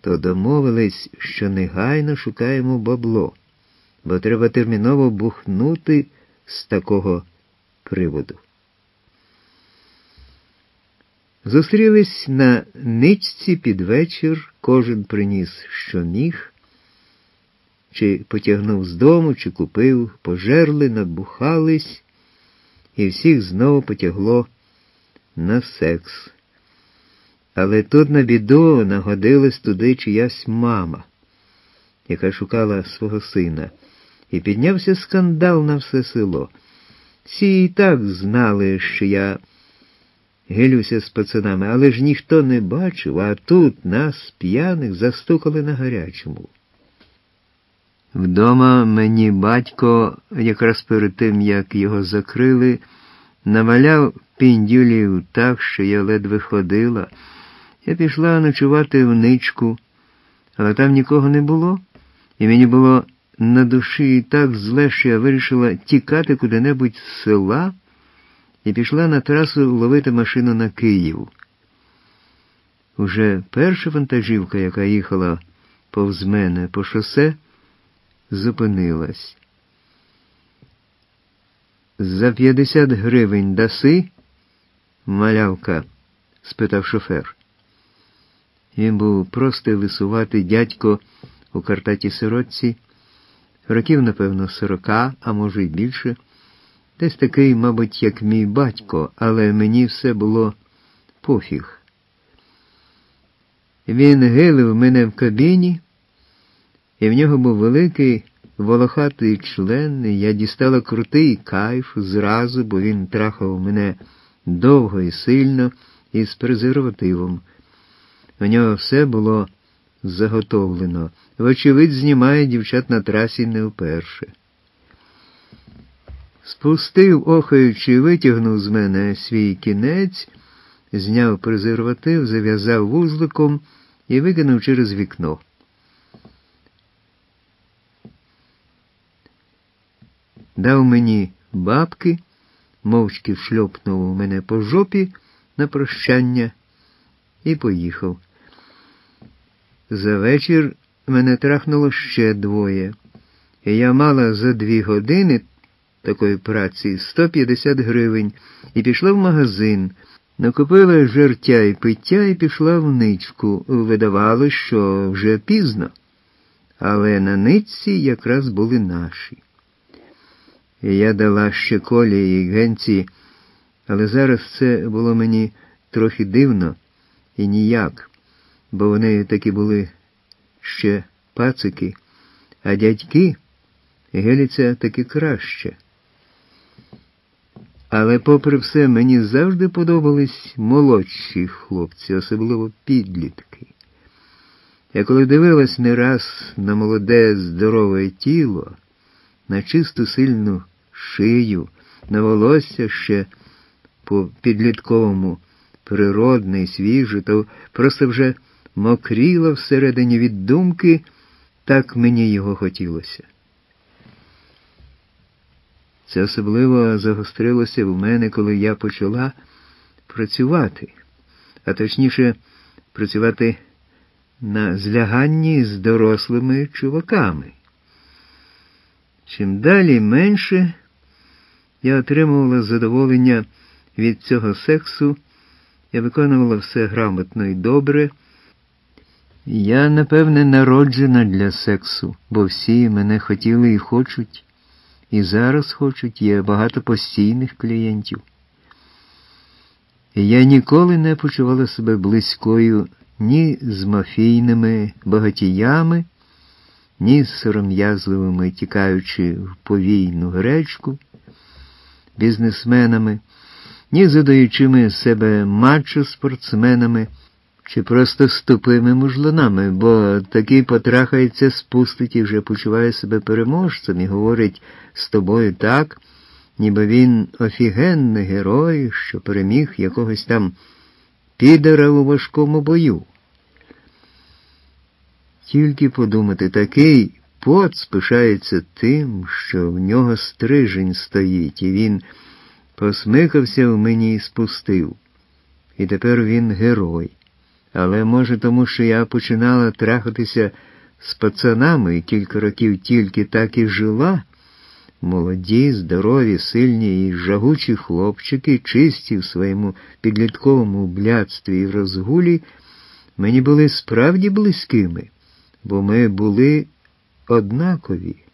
то домовились, що негайно шукаємо бабло, бо треба терміново бухнути з такого приводу. Зустрілись на ничці під вечір, кожен приніс, що міг, чи потягнув з дому, чи купив, пожерли, набухались, і всіх знову потягло на секс. Але тут на біду нагодилась туди чиясь мама, яка шукала свого сина, і піднявся скандал на все село. Всі і так знали, що я гилюся з пацанами, але ж ніхто не бачив, а тут нас, п'яних, застукали на гарячому. Вдома мені батько, якраз перед тим, як його закрили, наваляв піндюлів так, що я ледве ходила. Я пішла ночувати в ничку, але там нікого не було, і мені було на душі так зле, що я вирішила тікати куди-небудь з села і пішла на трасу ловити машину на Київ. Уже перша вантажівка, яка їхала повз мене по шосе, зупинилась. «За 50 гривень даси, малявка?» – спитав шофер. Він був простий лисуватий дядько у картатій сорочці, років, напевно, 40, а може й більше. Десь такий, мабуть, як мій батько, але мені все було пофіг. Він гилив мене в кабіні, і в нього був великий волохатий член, і я дістала крутий кайф зразу, бо він трахав мене довго і сильно і з презервативом. У нього все було заготовлено. Вочевидь, знімає дівчат на трасі не вперше. Спустив, охаючи, витягнув з мене свій кінець, зняв презерватив, зав'язав вузликом і викинув через вікно. Дав мені бабки, мовчки шльопнув мене по жопі на прощання і поїхав. За вечір мене трахнуло ще двоє, і я мала за 2 години такої праці 150 гривень і пішла в магазин, накупила жертя і пиття і пішла в ничку. Видавалось, що вже пізно, але на ничці якраз були наші. І я дала ще Колі і Генці, але зараз це було мені трохи дивно і ніяк, бо вони таки були ще пацики, а дядьки геляться таки краще. Але попри все, мені завжди подобались молодші хлопці, особливо підлітки. Я коли дивилась не раз на молоде, здорове тіло, на чисту сильну шию, на волосся ще по-підлітковому природне і свіже, то просто вже мокріла всередині від думки, так мені його хотілося. Це особливо загострилося в мене, коли я почала працювати, а точніше працювати на зляганні з дорослими чуваками. Чим далі менше я отримувала задоволення від цього сексу, я виконувала все грамотно і добре. Я, напевне, народжена для сексу, бо всі мене хотіли і хочуть, і зараз хочуть, є багато постійних клієнтів. І я ніколи не почувала себе близькою ні з мафійними багатіями, ні з сором'язливими, тікаючи в повійну гречку, бізнесменами, ні з задаючими себе мачо-спортсменами, чи просто з тупими мужланами, бо такий потрахається, спустить і вже почуває себе переможцем і говорить з тобою так, ніби він офігенний герой, що переміг якогось там підара у важкому бою. Тільки подумати, такий поц пишається тим, що в нього стрижень стоїть, і він посмикався в мені і спустив. І тепер він герой. Але, може, тому що я починала трахатися з пацанами і кілька років тільки так і жила. Молоді, здорові, сильні і жагучі хлопчики, чисті в своєму підлітковому блядстві і розгулі, мені були справді близькими, бо ми були однакові.